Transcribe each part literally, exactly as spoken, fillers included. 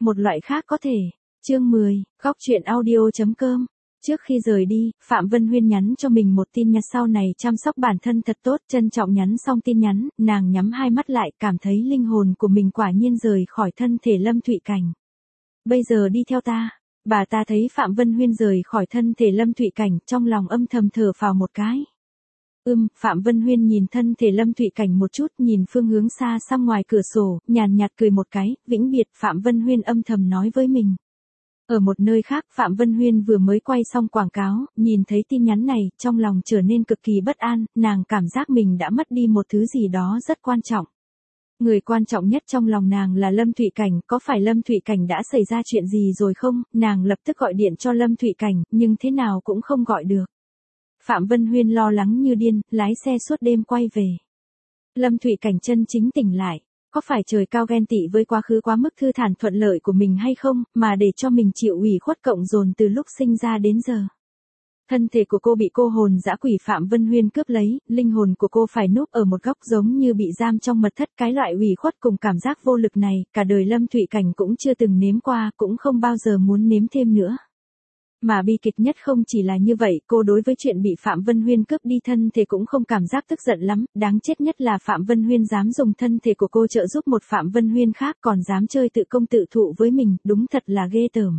một loại khác có thể. Chương mười, góc truyện audio chấm com. Trước khi rời đi, Phạm Vân Huyên nhắn cho mình một tin nhắn sau này chăm sóc bản thân thật tốt, trân trọng nhắn xong tin nhắn, nàng nhắm hai mắt lại, cảm thấy linh hồn của mình quả nhiên rời khỏi thân thể Lâm Thụy Cảnh. Bây giờ đi theo ta. Bà ta thấy Phạm Vân Huyên rời khỏi thân thể Lâm Thụy Cảnh, trong lòng âm thầm thở phào một cái. Ừm, Phạm Vân Huyên nhìn thân thể Lâm Thụy Cảnh một chút, nhìn phương hướng xa xăm ngoài cửa sổ, nhàn nhạt cười một cái, vĩnh biệt. Phạm Vân Huyên âm thầm nói với mình. Ở một nơi khác, Phạm Vân Huyên vừa mới quay xong quảng cáo, nhìn thấy tin nhắn này, trong lòng trở nên cực kỳ bất an, nàng cảm giác mình đã mất đi một thứ gì đó rất quan trọng. Người quan trọng nhất trong lòng nàng là Lâm Thụy Cảnh, có phải Lâm Thụy Cảnh đã xảy ra chuyện gì rồi không? Nàng lập tức gọi điện cho Lâm Thụy Cảnh, nhưng thế nào cũng không gọi được. Phạm Vân Huyên lo lắng như điên, lái xe suốt đêm quay về. Lâm Thụy Cảnh chân chính tỉnh lại. Có phải trời cao ghen tị với quá khứ quá mức thư thản thuận lợi của mình hay không, mà để cho mình chịu ủy khuất cộng dồn từ lúc sinh ra đến giờ. Thân thể của cô bị cô hồn dã quỷ Phạm Vân Huyên cướp lấy, linh hồn của cô phải núp ở một góc giống như bị giam trong mật thất. Cái loại ủy khuất cùng cảm giác vô lực này, cả đời Lâm Thụy Cảnh cũng chưa từng nếm qua, cũng không bao giờ muốn nếm thêm nữa. Mà bi kịch nhất không chỉ là như vậy, cô đối với chuyện bị Phạm Vân Huyên cướp đi thân thể cũng không cảm giác tức giận lắm, đáng chết nhất là Phạm Vân Huyên dám dùng thân thể của cô trợ giúp một Phạm Vân Huyên khác, còn dám chơi tự công tự thụ với mình, đúng thật là ghê tởm.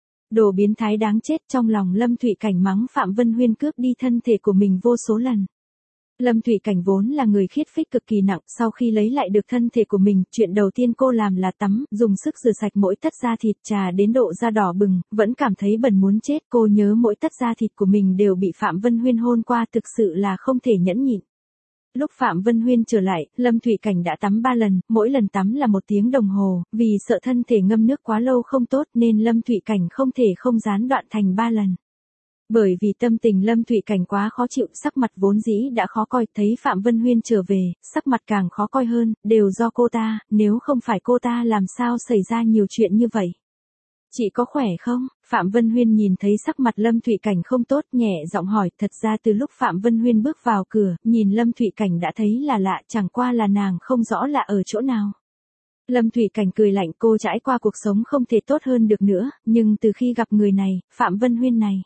Đồ biến thái đáng chết. Trong lòng Lâm Thụy Cảnh mắng Phạm Vân Huyên cướp đi thân thể của mình vô số lần. Lâm Thụy Cảnh vốn là người khiết phích cực kỳ nặng, sau khi lấy lại được thân thể của mình, chuyện đầu tiên cô làm là tắm, dùng sức rửa sạch mỗi tấc da thịt, trà đến độ da đỏ bừng, vẫn cảm thấy bẩn muốn chết. Cô nhớ mỗi tấc da thịt của mình đều bị Phạm Vân Huyên hôn qua, thực sự là không thể nhẫn nhịn. Lúc Phạm Vân Huyên trở lại, Lâm Thụy Cảnh đã tắm ba lần, mỗi lần tắm là một tiếng đồng hồ, vì sợ thân thể ngâm nước quá lâu không tốt nên Lâm Thụy Cảnh không thể không gián đoạn thành ba lần. Bởi vì tâm tình Lâm Thụy Cảnh quá khó chịu, sắc mặt vốn dĩ đã khó coi, thấy Phạm Vân Huyên trở về, sắc mặt càng khó coi hơn, đều do cô ta, nếu không phải cô ta làm sao xảy ra nhiều chuyện như vậy. Chị có khỏe không? Phạm Vân Huyên nhìn thấy sắc mặt Lâm Thụy Cảnh không tốt, nhẹ giọng hỏi. Thật ra từ lúc Phạm Vân Huyên bước vào cửa, nhìn Lâm Thụy Cảnh đã thấy là lạ, chẳng qua là nàng không rõ là ở chỗ nào. Lâm Thụy Cảnh cười lạnh, cô trải qua cuộc sống không thể tốt hơn được nữa, nhưng từ khi gặp người này, Phạm Vân Huyên này.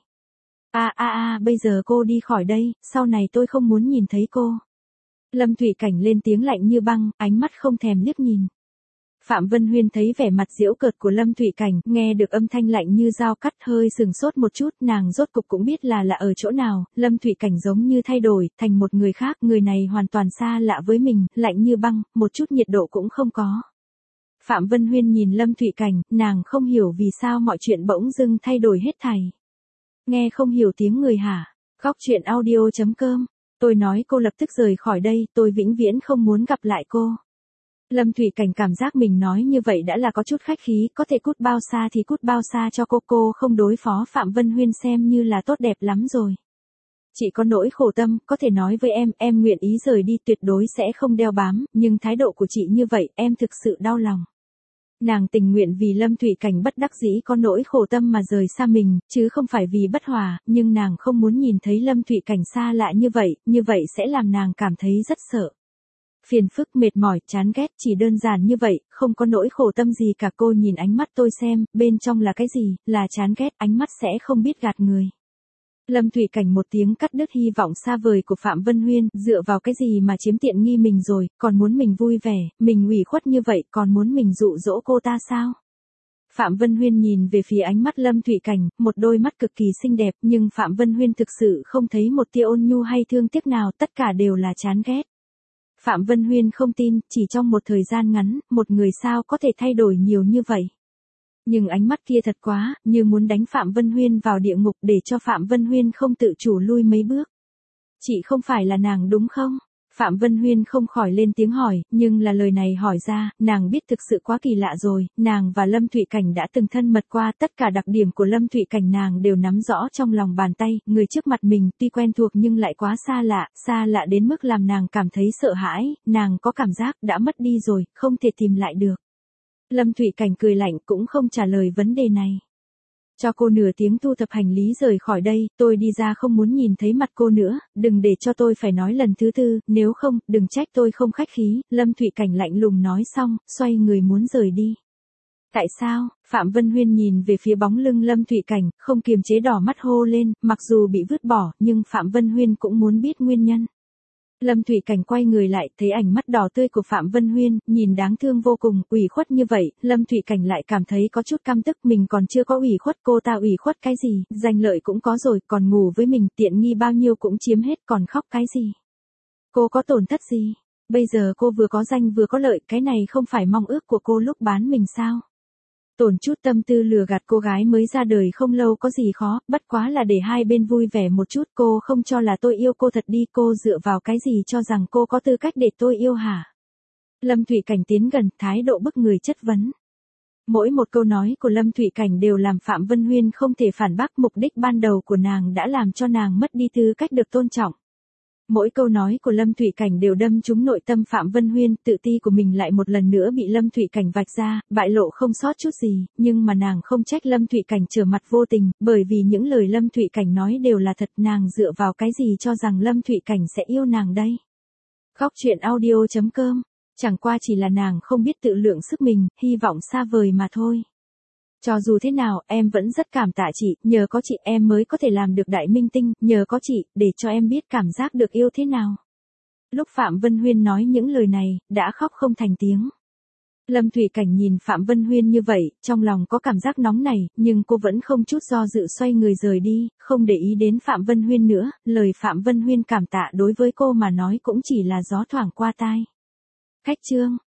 A a a, bây giờ cô đi khỏi đây, sau này tôi không muốn nhìn thấy cô. Lâm Thụy Cảnh lên tiếng lạnh như băng, ánh mắt không thèm liếc nhìn. Phạm Vân Huyên thấy vẻ mặt giễu cợt của Lâm Thụy Cảnh, nghe được âm thanh lạnh như dao cắt, hơi sừng sốt một chút, nàng rốt cục cũng biết là là ở chỗ nào. Lâm Thụy Cảnh giống như thay đổi, thành một người khác, người này hoàn toàn xa lạ với mình, lạnh như băng, một chút nhiệt độ cũng không có. Phạm Vân Huyên nhìn Lâm Thụy Cảnh, nàng không hiểu vì sao mọi chuyện bỗng dưng thay đổi hết thảy. Nghe không hiểu tiếng người hả? Góc truyện audio chấm com. Tôi nói cô lập tức rời khỏi đây, tôi vĩnh viễn không muốn gặp lại cô. Lâm Thụy Cảnh cảm giác mình nói như vậy đã là có chút khách khí, có thể cút bao xa thì cút bao xa cho cô, cô không đối phó Phạm Vân Huyên xem như là tốt đẹp lắm rồi. Chị có nỗi khổ tâm, có thể nói với em, em nguyện ý rời đi, tuyệt đối sẽ không đeo bám, nhưng thái độ của chị như vậy, em thực sự đau lòng. Nàng tình nguyện vì Lâm Thụy Cảnh bất đắc dĩ có nỗi khổ tâm mà rời xa mình, chứ không phải vì bất hòa, nhưng nàng không muốn nhìn thấy Lâm Thụy Cảnh xa lạ như vậy, như vậy sẽ làm nàng cảm thấy rất sợ. Phiền phức, mệt mỏi, chán ghét, chỉ đơn giản như vậy, không có nỗi khổ tâm gì cả. Cô nhìn ánh mắt tôi xem, bên trong là cái gì, là chán ghét, ánh mắt sẽ không biết gạt người. Lâm Thụy Cảnh một tiếng cắt đứt hy vọng xa vời của Phạm Vân Huyên, dựa vào cái gì mà chiếm tiện nghi mình rồi, còn muốn mình vui vẻ, mình ủy khuất như vậy, còn muốn mình dụ dỗ cô ta sao? Phạm Vân Huyên nhìn về phía ánh mắt Lâm Thụy Cảnh, một đôi mắt cực kỳ xinh đẹp, nhưng Phạm Vân Huyên thực sự không thấy một tia ôn nhu hay thương tiếc nào, tất cả đều là chán ghét. Phạm Vân Huyên không tin, chỉ trong một thời gian ngắn, một người sao có thể thay đổi nhiều như vậy. Nhưng ánh mắt kia thật quá, như muốn đánh Phạm Vân Huyên vào địa ngục để cho Phạm Vân Huyên không tự chủ lui mấy bước. Chị không phải là nàng đúng không? Phạm Vân Huyên không khỏi lên tiếng hỏi, nhưng là lời này hỏi ra, nàng biết thực sự quá kỳ lạ rồi, nàng và Lâm Thụy Cảnh đã từng thân mật qua, tất cả đặc điểm của Lâm Thụy Cảnh nàng đều nắm rõ trong lòng bàn tay, người trước mặt mình tuy quen thuộc nhưng lại quá xa lạ, xa lạ đến mức làm nàng cảm thấy sợ hãi, nàng có cảm giác đã mất đi rồi, không thể tìm lại được. Lâm Thụy Cảnh cười lạnh cũng không trả lời vấn đề này. Cho cô nửa tiếng thu thập hành lý rời khỏi đây, tôi đi ra không muốn nhìn thấy mặt cô nữa, đừng để cho tôi phải nói lần thứ tư, nếu không, đừng trách tôi không khách khí. Lâm Thụy Cảnh lạnh lùng nói xong, xoay người muốn rời đi. Tại sao? Phạm Vân Huyên nhìn về phía bóng lưng Lâm Thụy Cảnh, không kiềm chế đỏ mắt hô lên, mặc dù bị vứt bỏ, nhưng Phạm Vân Huyên cũng muốn biết nguyên nhân. Lâm Thụy Cảnh quay người lại, thấy ảnh mắt đỏ tươi của Phạm Vân Huyên, nhìn đáng thương vô cùng, ủy khuất như vậy, Lâm Thụy Cảnh lại cảm thấy có chút căm tức, mình còn chưa có ủy khuất, cô ta ủy khuất cái gì, danh lợi cũng có rồi, còn ngủ với mình, tiện nghi bao nhiêu cũng chiếm hết, còn khóc cái gì. Cô có tổn thất gì? Bây giờ cô vừa có danh vừa có lợi, cái này không phải mong ước của cô lúc bán mình sao? Tổn chút tâm tư lừa gạt cô gái mới ra đời không lâu có gì khó, bất quá là để hai bên vui vẻ một chút, cô không cho là tôi yêu cô thật đi, cô dựa vào cái gì cho rằng cô có tư cách để tôi yêu hả? Lâm Thụy Cảnh tiến gần, thái độ bức người chất vấn. Mỗi một câu nói của Lâm Thụy Cảnh đều làm Phạm Vân Huyên không thể phản bác, mục đích ban đầu của nàng đã làm cho nàng mất đi tư cách được tôn trọng. Mỗi câu nói của Lâm Thụy Cảnh đều đâm trúng nội tâm Phạm Vân Huyên, tự ti của mình lại một lần nữa bị Lâm Thụy Cảnh vạch ra, bại lộ không sót chút gì, nhưng mà nàng không trách Lâm Thụy Cảnh trở mặt vô tình, bởi vì những lời Lâm Thụy Cảnh nói đều là thật, nàng dựa vào cái gì cho rằng Lâm Thụy Cảnh sẽ yêu nàng đây. Khóc chuyện audio chấm com, chẳng qua chỉ là nàng không biết tự lượng sức mình, hy vọng xa vời mà thôi. Cho dù thế nào, em vẫn rất cảm tạ chị, nhờ có chị em mới có thể làm được đại minh tinh, nhờ có chị, để cho em biết cảm giác được yêu thế nào. Lúc Phạm Vân Huyên nói những lời này, đã khóc không thành tiếng. Lâm Thụy Cảnh nhìn Phạm Vân Huyên như vậy, trong lòng có cảm giác nóng này, nhưng cô vẫn không chút do dự xoay người rời đi, không để ý đến Phạm Vân Huyên nữa, lời Phạm Vân Huyên cảm tạ đối với cô mà nói cũng chỉ là gió thoảng qua tai. Khách chương